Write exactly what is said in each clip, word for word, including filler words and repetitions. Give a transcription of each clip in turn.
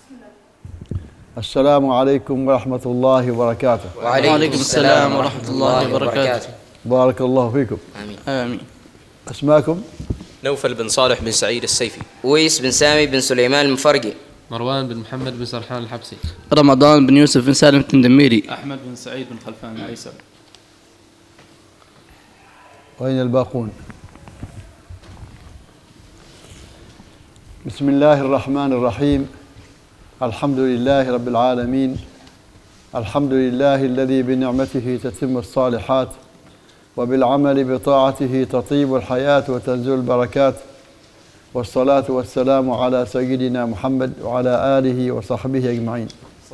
السلام عليكم ورحمة الله وبركاته. وعليكم السلام ورحمة الله وبركاته. بارك الله فيكم. آمين. آمين. أسماءكم؟ نوفل بن صالح بن سعيد السيفي. ويس بن سامي بن سليمان المفرقي. مروان بن محمد بن سرحان الحبسي. رمضان بن يوسف بن سالم التندميري. أحمد بن سعيد بن خلفان العيسى. وأين الباقون؟ بسم الله الرحمن الرحيم. الحمد لله رب العالمين. الحمد لله الذي بنعمته تتم الصالحات وبالعمل بطاعته تطيب الحياة وتنزل البركات، والصلاة والسلام على سيدنا محمد وعلى آله وصحبه أجمعين.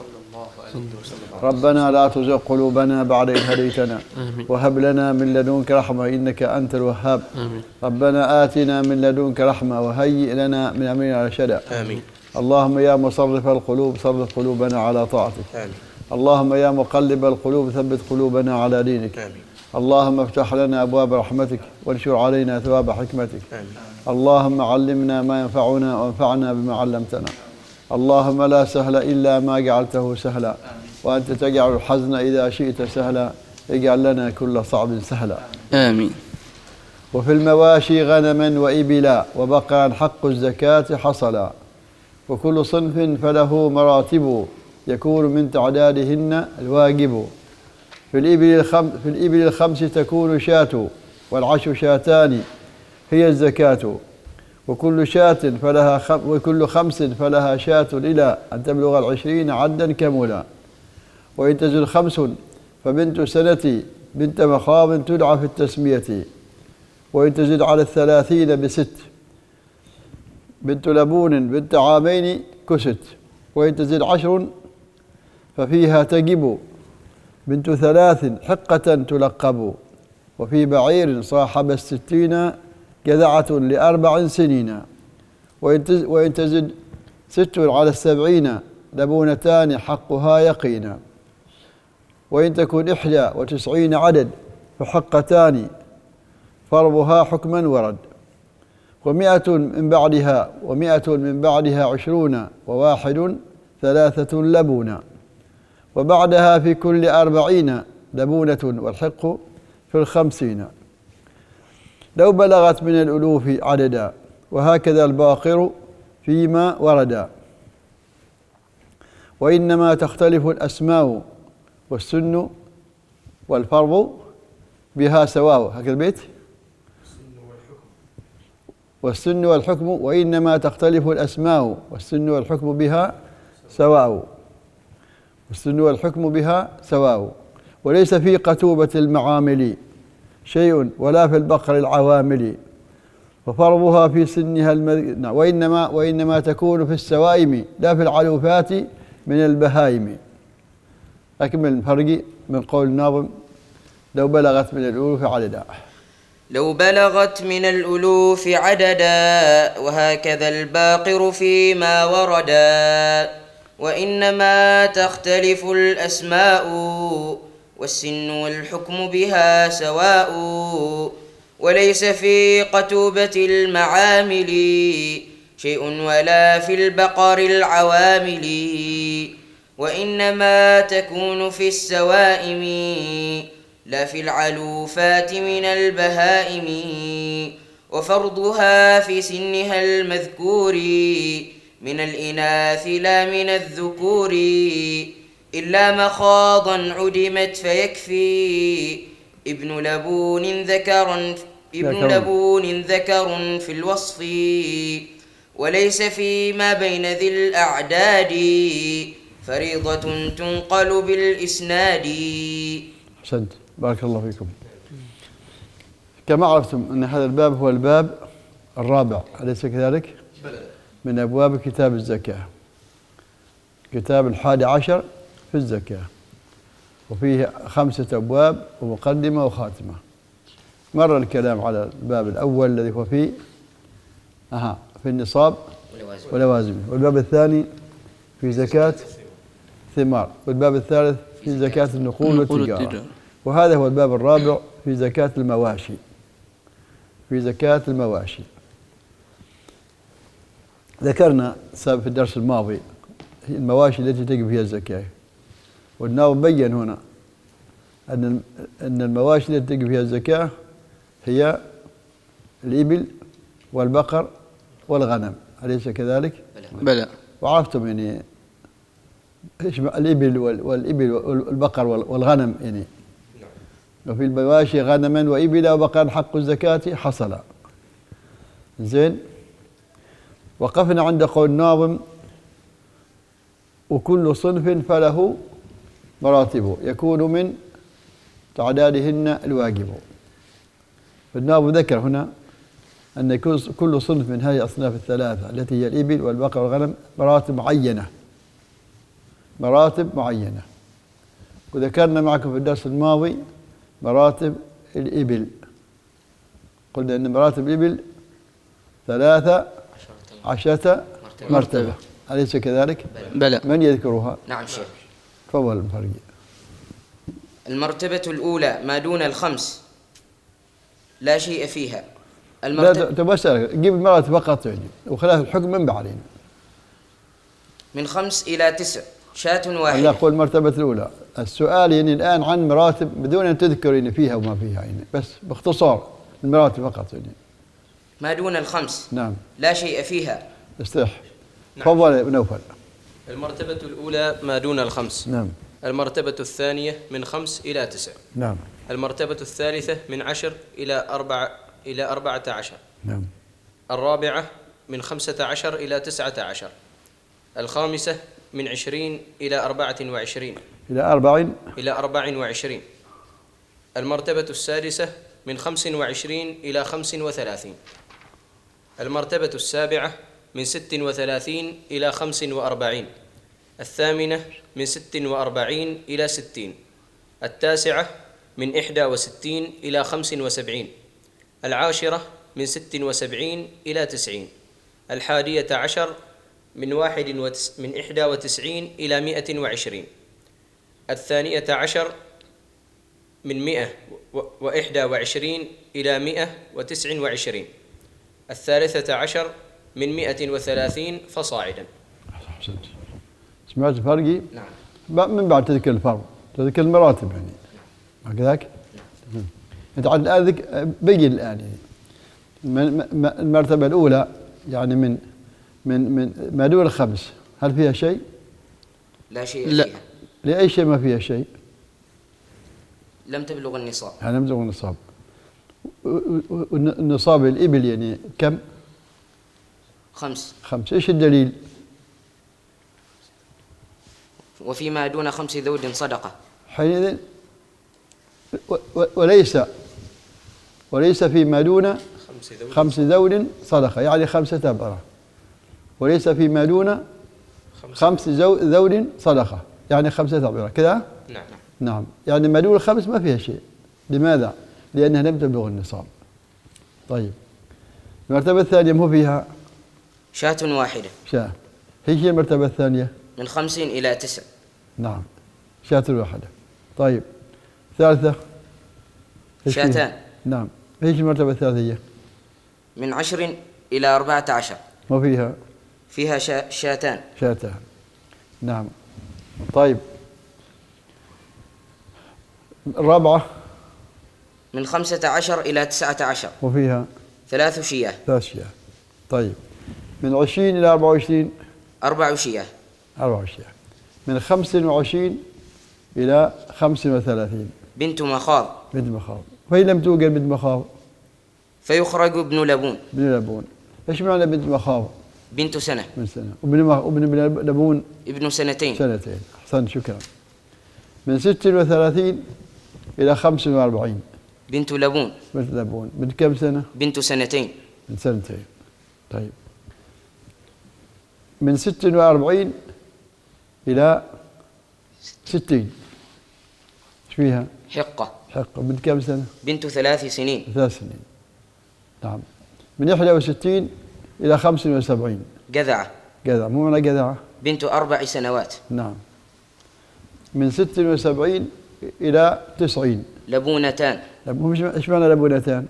ربنا لا تزغ قلوبنا بعد إذ هديتنا وهب لنا من لدنك رحمة إنك أنت الوهاب. ربنا آتنا من لدنك رحمة وهيئ لنا من أمرنا رشدا. آمين. اللهم يا مصرف القلوب صرف قلوبنا على طاعتك. آمين. اللهم يا مقلب القلوب ثبت قلوبنا على دينك. آمين. اللهم افتح لنا أبواب رحمتك وانشر علينا ثواب حكمتك. آمين. اللهم علمنا ما ينفعنا وانفعنا بما علمتنا. اللهم لا سهل إلا ما جعلته سهلا، وأنت تجعل الحزن إذا شئت سهلا، اجعل لنا كل صعب سهلا. آمين. وفي المواشي غنما وإبلا وبقرا حق الزكاة حصلا، وكل صنف فله مراتب يكون من تعدادهن الواجب. في الإبل الخمس, في الإبل الخمس تكون شاة، والعشر شاتان هي الزكاة، وكل شاة فلها خم وكل خمس فلها شاة إلى أن تبلغ العشرين عدا كملا. وإن تزل خمس فبنت سنة بنت مخاض تدعى في التسمية، وإن تزد على الثلاثين بست بنت لبون بنت عامين كست، وإن تزد عشر ففيها تجب بنت ثلاث حقة تلقب. وفي بعير صاحب الستين جذعة لأربع سنين، وإن تزد ست على السبعين لبونتان حقها يقينا. وإن تكن إحدى وتسعين عدد فحقتان فرضها حكما ورد. ومئة من بعدها ومئة من بعدها عشرون وواحد ثلاثة لبونا، وبعدها في كل أربعين لبونة والحق في الخمسين لو بلغت من الألوف عددا، وهكذا الباقر فيما وردا. وإنما تختلف الأسماء والسن والفرض بها سواء. هكذا البيت. والسن والحكم وإنما تختلف الأسماء والسن والحكم بها سواء. والسن والحكم بها سواء، وليس في قتوبة المعامل شيء ولا في البقر العوامل، وفرضها في سنها المذ... وإنما وإنما تكون في السوائم لا في العلوفات من البهائم. أكمل الفرق من قول الناظم: لو بلغت من الألوف عددا. لو بلغت من الألوف عددا، وهكذا الباقر فيما وردا. وإنما تختلف الأسماء والسن والحكم بها سواء، وليس في قتوبة المعامل شيء ولا في البقر العوامل. وإنما تكون في السوائم لا في العلوفات من البهائم، وفرضها في سنها المذكور من الإناث لا من الذكور. إلا مخاضا عدمت فيكفي ابن لبون ذكرا ابن لبون ذكر في الوصف، وليس فيما بين ذي الأعداد فريضة تنقل بالإسناد. أحسنت، بارك الله فيكم. كما عرفتم أن هذا الباب هو الباب الرابع، أليس كذلك؟ من أبواب كتاب الزكاة، كتاب الحادي عشر في الزكاة، وفيه خمسة أبواب ومقدمة وخاتمة. مر الكلام على الباب الأول الذي هو فيه أها في النصاب ولوازمه، والباب الثاني في زكاة ثمار، والباب الثالث في زكاة النقود والتجارة، وهذا هو الباب الرابع في زكاة المواشي. في زكاة المواشي ذكرنا في الدرس الماضي المواشي التي تجب فيها الزكاة. والناظم بين هنا أن أن المواشي التي تجب فيها الزكاة هي الإبل والبقر والغنم، أليس كذلك؟ بلى. وعرفتم يعني إيش الإبل والإبل والبقر والغنم يعني. وفي المواشي غنما وإبلا وبقرا حق الزكاة حصل. زين. وقفنا عند قول الناظم وكل صنف فله مراتب يكون من تعدادهن الواجب. الناظم ذكر هنا أن كل صنف من هذه الأصناف الثلاثة التي هي الإبل والبقر والغنم مراتب معينة مراتب معينة وذكرنا معكم في الدرس الماضي مراتب الإبل. قلنا أن مراتب الإبل ثلاثة عشرة مرتبة، أليس كذلك؟ بلى. من يذكرها؟ نعم شيخ. تفضل المفرق. المرتبة الأولى ما دون الخمس لا شيء فيها. لا المرتبة تبسل جيب المراتب فقط يعني وخلاف الحكم من بعدين. من خمس إلى تسع شاة أنا واحدة. أقول المرتبة الأولى. السؤال يعني الآن عن مراتب بدون أن تذكر يعني فيها وما فيها يعني، بس باختصار المراتب فقط يعني. ما دون الخمس نعم. لا شيء فيها. استرح. نعم. تفضل يا نوفل. المرتبة الأولى ما دون الخمس. نعم. المرتبة الثانية من خمس إلى تسع. نعم. المرتبة الثالثة من عشر إلى أربع إلى أربعة عشر. نعم. الرابعة من خمسة عشر إلى تسعة عشر. الخامسة من عشرين إلى أربعة وعشرين. إلى أربع. إلى أربع وعشرين. المرتبة السادسة من خمس وعشرين إلى خمس وثلاثين. المرتبة السابعة من ست وثلاثين إلى خمس وأربعين. الثامنة من ست وأربعين إلى ستين. التاسعة من إحدى وستين إلى خمس وسبعين. العاشرة من ست وسبعين إلى تسعين. الحادية عشر من واحد وتس من إحدى وتسعين إلى مائة وعشرين. الثانية عشر من مئة وإحدى وعشرين إلى مئة وتسع وعشرين. الثالثة عشر من مئة وثلاثين فصاعدا. سمعت فرقي؟ نعم. من بعد تذكر الفرق تذكر المراتب يعني هكذاك؟ أنت عاد الآن بين الآن يعني المرتبة الأولى يعني من من من ما دون الخمس هل فيها شيء؟ لا شيء لا. فيها. لأي شيء ما فيها شيء؟ لم تبلغ النصاب. يعني لم تبلغ النصاب. النصاب الإبل يعني كم؟ خمس. خمس. إيش الدليل؟ وفيما دون خمس ذود صدقة. حينئذ وليس وليس فيما دون خمس ذود صدقة يعني خمسة أبرة. وليس فيما دون خمس ذود صدقة يعني خمسة أبرة كذا؟ نعم. نعم. يعني ما دون الخمس ما فيها شيء. لماذا؟ لأنها لم تبلغ النصاب. طيب المرتبة الثانية مو فيها شاة واحدة. شاة. هي المرتبة الثانية من خمس إلى تسع. نعم. شاة واحدة. طيب ثالثة شاتان. نعم. ايش المرتبة الثالثية؟ من عشر إلى أربعة عشر. ما فيها فيها شا... شاتان. شاتان. نعم. طيب الرابعة من خمسة عشر إلى تسعة عشر. وفيها ثلاث شياه. ثلاث شياه. طيب من عشرين إلى أربعة وعشرين أربع شياه. أربع شياه. من خمس وعشرين إلى خمس وثلاثين. بنت مخاض. بنت مخاض. فإن لم توجد بنت مخاض فيخرج ابن لبون. ابن لبون. إيش معنى بنت مخاض؟ بنت سنة. من سنة. وابن وابن لبون ابن سنتين. سنتين. أحسن شكرا. من ست وثلاثين إلى خمس وأربعين. بنت لبون. بنت لبون. بنت كم سنة؟ بنت سنتين. من سنتين. طيب من ست وأربعين إلى ستين. إيش فيها؟ حقة. حقة. بنت كم سنة؟ بنت ثلاث سنين. ثلاث سنين. نعم. من إحدى وستين إلى خمس وسبعين. جذعة. جذعة. مو معنى جذعة؟ بنت أربع سنوات. نعم. من ست وسبعين إلى تسعين. لبونتان. إيش معنى لبونتان؟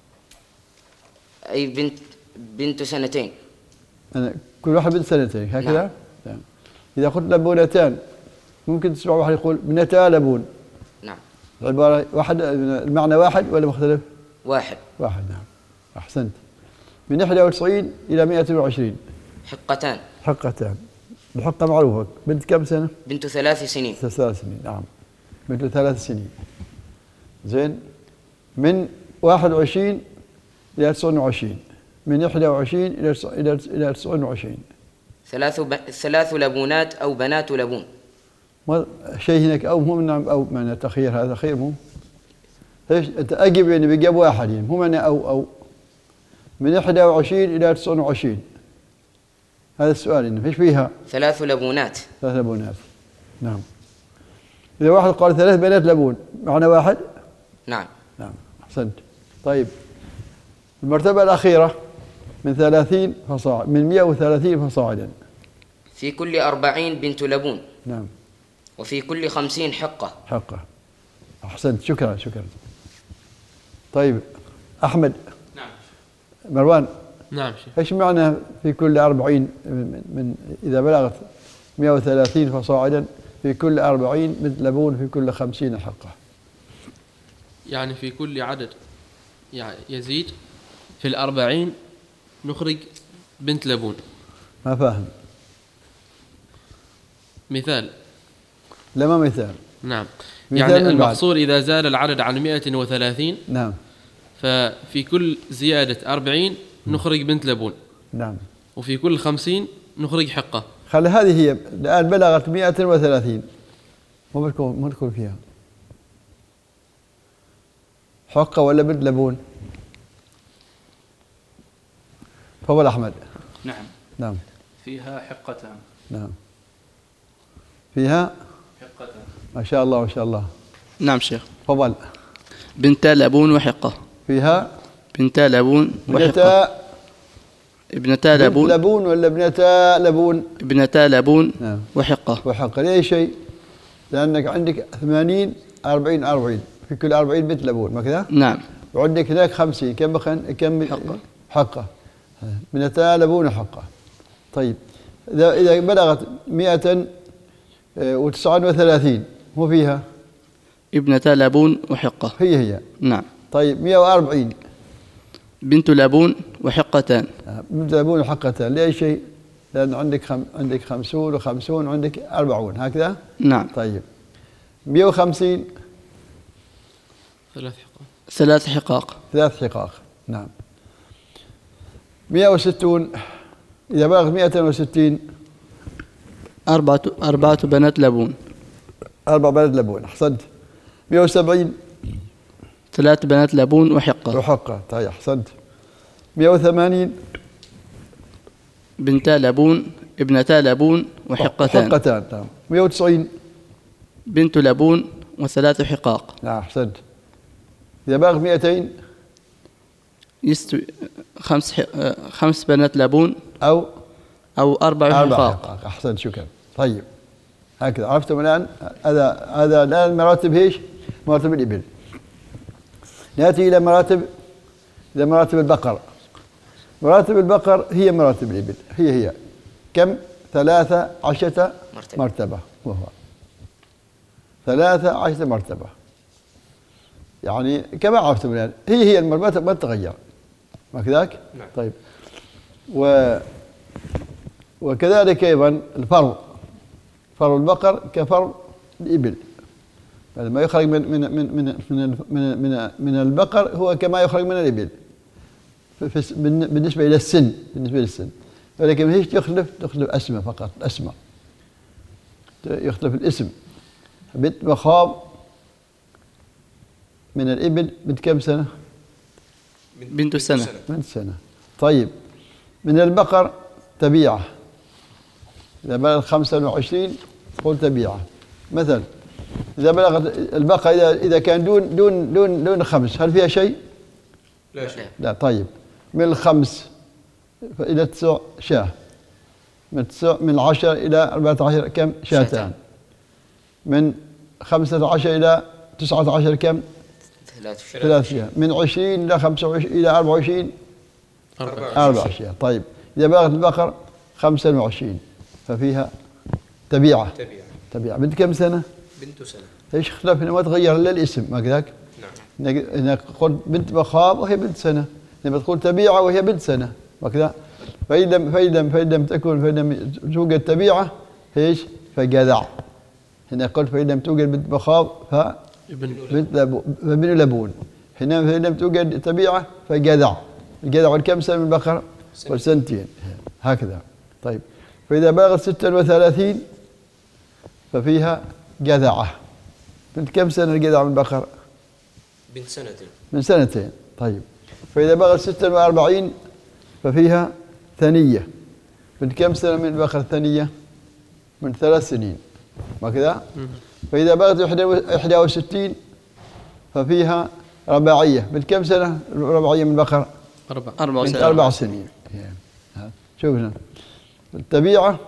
أي بنت بنت سنتين. أنا كل واحد بنت سنتين هكذا؟ نعم. إذا قلت لبونتان ممكن تسمع واحد يقول ابنتا لبون. نعم. العبارة واحد، المعنى واحد ولا مختلف؟ واحد. واحد نعم. أحسنت. من إحدى وتسعين إلى مئة وعشرين. حقتان. حقتان. الحقة معروفة. بنت كم سنة؟ بنت ثلاث سنين. ثلاث سنين نعم. بنت ثلاث سنين. زين. من واحد وعشرين إلى تسعة وعشرين. من إحدى وعشرين إلى إلى إلى تسعة وعشرين. ثلاث ب... ثلاث لبونات أو بنات لبون. ما شيء هناك أو مو نعم أو معنى تخير، هذا خير مو. ايش انت اجب يعني بجاب واحد يعني مو معنى او او من إحدى وعشرين الى تسعة وعشرين. هذا السؤال انه ايش فيها؟ ثلاث لبونات. ثلاث لبونات نعم. اذا واحد قال ثلاث بنات لبون معنى واحد؟ نعم. نعم احسنت. طيب المرتبه الاخيره من ثلاثين فصاعدا، من مئة وثلاثين فصاعدا. في كل أربعين بنت لبون. نعم. وفي كل خمسين حقة. حقة. احسنت. شكرا شكرا. طيب أحمد. نعم. مروان. نعم شيخ. ايش معنى في كل أربعين من, من إذا بلغت مئة وثلاثين فصاعدا في كل أربعين بنت لبون في كل خمسين حقة؟ يعني في كل عدد يعني يزيد في الأربعين نخرج بنت لبون. ما فاهم. مثال. لا ما مثال. نعم. مثال يعني من بعد. المقصور إذا زال العدد عن مئة وثلاثين نعم. ففي كل زيادة أربعين نخرج بنت لبون. نعم. وفي كل خمسين نخرج حقة. خلي هذه هي الآن بلغت مئة وثلاثين مو بتكون مو بتكون فيها حقة ولا بنت لبون؟ تفضل أحمد. نعم. نعم. فيها حقتان. نعم. فيها حقتان. ما شاء الله ما شاء الله. نعم شيخ. تفضل. بنتا لبون وحقة. فيها بنتا لبون وحقة. ابنتا ابنتا لبون. لبون ولا ابنتا لبون؟ ابنتا لبون. نعم. وحقة. وحقة. لأي شيء؟ لأنك عندك ثمانين أربعين أربعين في كل أربعين بنت لبون ما كذا؟ نعم. وعندك هناك خمسين كم بخن كم حقة. حقة. ابنتا لبون حقة. طيب إذا إذا بلغت مئة وتسعة وثلاثين مو فيها؟ ابنتا لبون وحقة. هي هي. نعم. طيب مئة وأربعين بنت لبون وحقتان. بنت لبون وحقتان. لأي شيء؟ لأن عندك خم... عندك خمسون وخمسون وعندك أربعون هكذا؟ نعم. طيب مئة وخمسين ثلاث حقات. ثلاث حقاق. ثلاث حقاق. نعم. مئة وستون إذا بلغ مئة وستين أربعة أربعة بنات لبون. أربع بنات لبون. أحسنت. مئة وسبعين ثلاث بنات لبون وحقة. وحقة. طيب أحسنت. مئة وثمانين بنتا لبون ابنتا لبون وحقتان. وحقتان. نعم. مئة وتسعين بنت لبون وثلاث حقاق. نعم أحسنت. إذا بلغ مئتين يستوي خمس ح... خمس بنات لبون أو أو أربع أربع حقاق. حقاق. أحسنت. شكرا. طيب هكذا عرفتم الآن. هذا هذا الآن مراتب ايش؟ مراتب الإبل. نأتي إلى مراتب إلى مراتب البقر. مراتب البقر هي مراتب الإبل. هي هي كم؟ ثلاثة عشرة مرتبة, مرتبة. وهو ثلاثة عشرة مرتبة. يعني كما عرفتم الآن هي هي المرتبة ما تتغير ما كذاك؟ نعم. طيب و وكذلك أيضا الفرو. فرو البقر كفرو الإبل. ما يخرج من من من من من من, من, من البقر هو كما يخرج من الإبل بالنسبة إلى السن. بالنسبة للسن ولكن هيش يختلف تختلف أسماء فقط. الأسماء يختلف الاسم. بنت مخاض من الإبل بنت كم سنة؟ بنت سنة. بنت سنة. طيب من البقر تبيعة. إذا بلغ خمسة وعشرين قل تبيعة. مثلا إذا بلغت البقرة إذا إذا كان دون دون دون دون خمس هل فيها شيء؟ لا شيء. لا. طيب من الخمس إلى تسع شاة. من تسع من عشر إلى أربعة عشر كم؟ شاتان. من خمسة عشر إلى تسعة عشر كم؟ ثلاث. ثلاث شاة. من عشرين إلى خمسة وعشرين إلى أربعة وعشرين أربع شاة. طيب إذا بلغت البقر خمسة وعشرين ففيها تبيعة تبيعة. تبيعة بنت كم سنة؟ بنت سنة. ايش اختلاف هنا؟ ما تغير الا الاسم، ما كذاك؟ نعم. هناك قلت بنت مخاض وهي بنت سنة، لما تقول تبيعة وهي بنت سنة، ما كذا؟ فإن لم فإن لم فإن لم تكن فإن لم توجد تبيعة ايش؟ فجذع. هنا قلت فإن لم توجد بنت مخاض ف بنت لبون فبن لبون. هنا فإن لم توجد تبيعة فجذع. الجذع كم سنة من البقرة؟ وسنتين، هكذا. طيب فإذا بلغت ستة وثلاثين ففيها جذعة. بنت كم سنة الجذع من البقرة؟ بنت سنتين. من سنتين. طيب فإذا بلغت ستة وأربعين ففيها ثنية. بنت كم سنة من البقرة الثنية؟ من ثلاث سنين، ما كذا؟ فإذا بلغت إحدى وستين ففيها رباعية. بنت كم سنة الرباعية من البقرة؟ أربع أربع من سنين. أربع سنين. شوف هنا التبيعة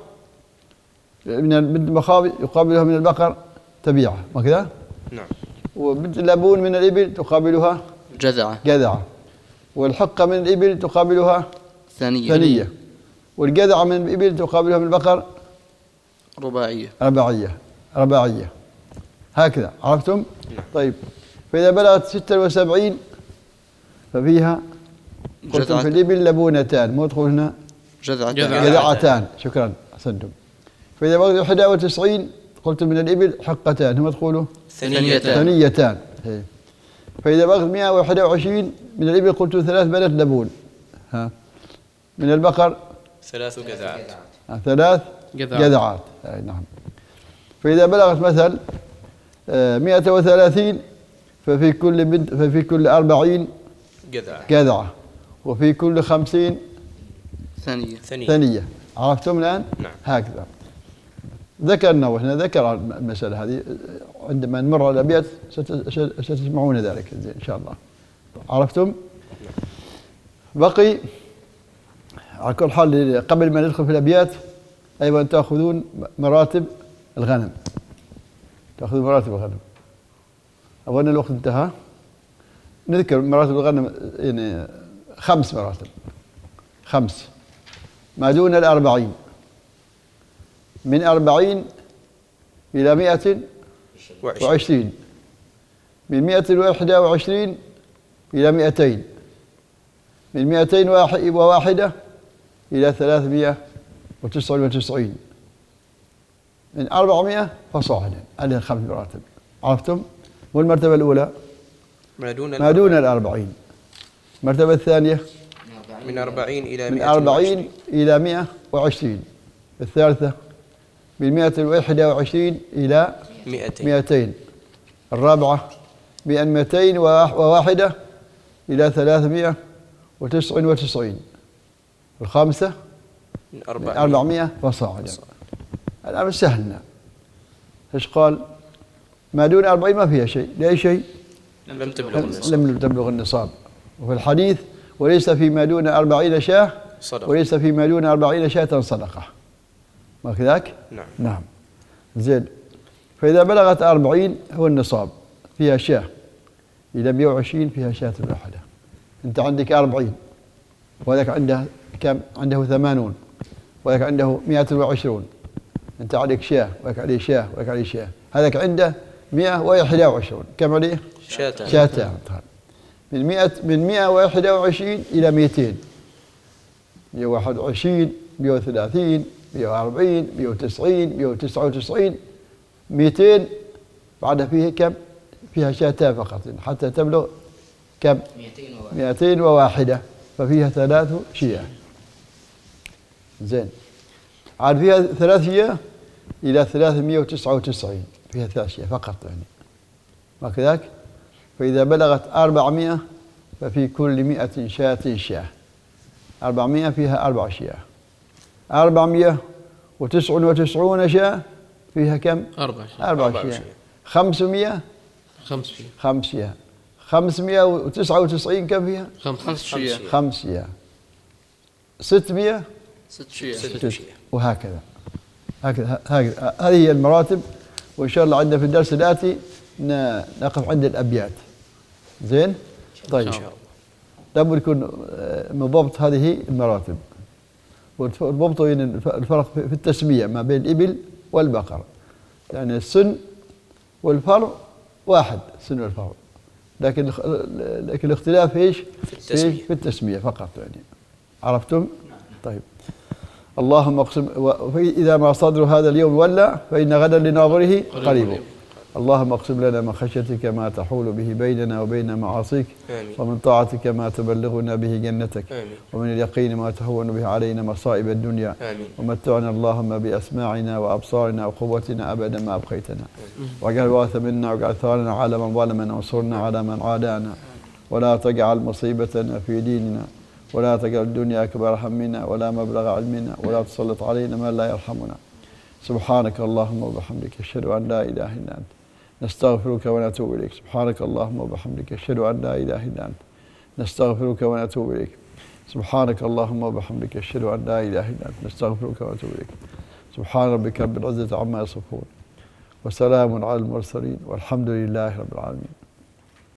من بنت المخاض يقابلها من البقر تبيعة، ما كذا؟ نعم. وبنت اللبون من الإبل تقابلها جذعة. جذعة. والحقة من الإبل تقابلها ثانية. ثنية. والجذعة من الإبل تقابلها من البقر رباعية. رباعية. رباعية. هكذا، عرفتم؟ طيب فإذا بلغت ستة وسبعين ففيها قلتم في الإبل لبونتان، مو تقول هنا جذعة. جذعتان. شكرا، أحسنتم. فإذا بلغت إحدى وتسعين قلتم من الإبل حقتان، هم تقولوا ثنيتان. ثنيتان. إيه. فإذا بلغت مئة وإحدى وعشرين من الإبل قلتم ثلاث بنات لبون. ها. من البقر ثلاث جذعات. ثلاث جذعات. جذعات. أي نعم. فإذا بلغت مثل مئة وثلاثين ففي كل بنت ففي كل أربعين جذعة. جذعة، وفي كل خمسين ثانية. ثنية. ثنية. عرفتم الآن؟ نعم. هكذا ذكرنا، وهنا ذكر المسألة هذه، عندما نمر على الأبيات ستسمعون ذلك إن شاء الله. عرفتم؟ بقي على كل حال قبل ما ندخل في الأبيات أيضا تأخذون مراتب الغنم. تأخذون مراتب الغنم. أولا الوقت انتهى. نذكر مراتب الغنم، يعني خمس مراتب. خمس ما دون الأربعين، من أربعين إلى مئة وعشرين، من مئة وإحدى وعشرين إلى مئتين، من مئتين وواحدة إلى ثلاثمائة وتسعة وتسعين، من أربعمائة فصاعدا. هذه الخمس مراتب. عرفتم؟ والمرتبة الأولى ما دون ما دون الأربعين. المرتبة الثانية من أربعين إلى من أربعين إلى مئة وعشرين. الثالثة من مئة وإحدى وعشرين إلى مئتين. مئتين. الرابعة من مئتين وواحدة إلى ثلاثمائة وتسعة وتسعين. الخامسة من أربعمائة فصاعدا. الآن سهلنا. إيش قال؟ ما دون أربعين ما فيها شيء، لا شيء لم تبلغ النصاب. لم تبلغ النصاب. وفي الحديث وليس فيما دون أربعين شاة صدقة. وليس فيما دون أربعين شاة صدقة، ما كذاك؟ نعم. نعم. زين. فإذا بلغت أربعين هو النصاب، فيها شاة إلى مئة وعشرين فيها شاة واحدة. أنت عندك أربعين وذاك عنده كم؟ عنده ثمانون، وذاك عنده مئة وعشرون. أنت عليك شاة وذاك عليه شاة وذاك عليه شاة. هذاك عنده مئة وإحدى وعشرون. كم عليه؟ شاتان. شاتان. من مئة من مئة وإحدى وعشرين إلى مئتين، مئة وواحد وعشرين، مئة وثلاثين، مئة وأربعين، مئة وتسعين، مئة وتسعة وتسعين، مئتين. بعد فيه كم؟ فيها شاتان فقط حتى تبلغ كم؟ مئتين وواحدة، ففيها ثلاث شياه. زين. عاد فيها ثلاث شياه إلى ثلاثمائة وتسعة وتسعين، فيها ثلاث شياه فقط يعني، ما كذاك؟ فإذا بلغت أربعمائة ففي كل مئة شاة شاه. أربعمائة فيها أربع شياه. أربعمائة وتسعة وتسعون شاة فيها كم؟ أربع شياه. أربع شياه. خمسمائة خمس شياه. خمس شياه. خمسمائة وتسعة وتسعين كم فيها؟ خمس شياه. خمس شياه. ستمائة ست شياه. ست شياه. وهكذا. هكذا هكذا هذه هي المراتب. وإن شاء الله عندنا في الدرس الآتي نقف عند الأبيات. زين؟ طيب. لابد يكون من ضبط هذه المراتب، والضبط بين الفرق في التسمية ما بين الإبل والبقر، يعني السن والفرع واحد، السن والفرع، لكن لكن الاختلاف ايش؟ في التسمية. في التسمية فقط يعني. عرفتم؟ طيب. اللهم اقسم، وإذا ما صدر هذا اليوم ولى فإن غدا لناظره قريب. اللهم اقسم لنا من خشيتك ما تحول به بيننا وبين معاصيك، آمين. ومن طاعتك ما تبلغنا به جنتك، آمين. ومن اليقين ما تهون به علينا مصائب الدنيا، آمين. ومتعنا اللهم بأسماعنا وأبصارنا وقوتنا أبدا ما أبقيتنا، واجعل الوارث منا واجعل ثارنا على من ظلمنا وانصرنا على من عادانا، ولا تجعل مصيبتنا في ديننا، ولا تجعل الدنيا أكبر همنا ولا مبلغ علمنا، ولا تسلط علينا من لا يرحمنا. سبحانك اللهم وبحمدك أشهد أن لا إله إلا أنت نستغفرك ونتوب إليك. سبحانك اللهم وبحمدك أشهد أن لا إله إلا أنت نستغفرك ونتوب إليك. سبحانك اللهم وبحمدك أشهد أن لا إله إلا أنت نستغفرك ونتوب إليك. سبحان ربك رب العزة عما يصفون، وسلام على المرسلين، والحمد لله رب العالمين.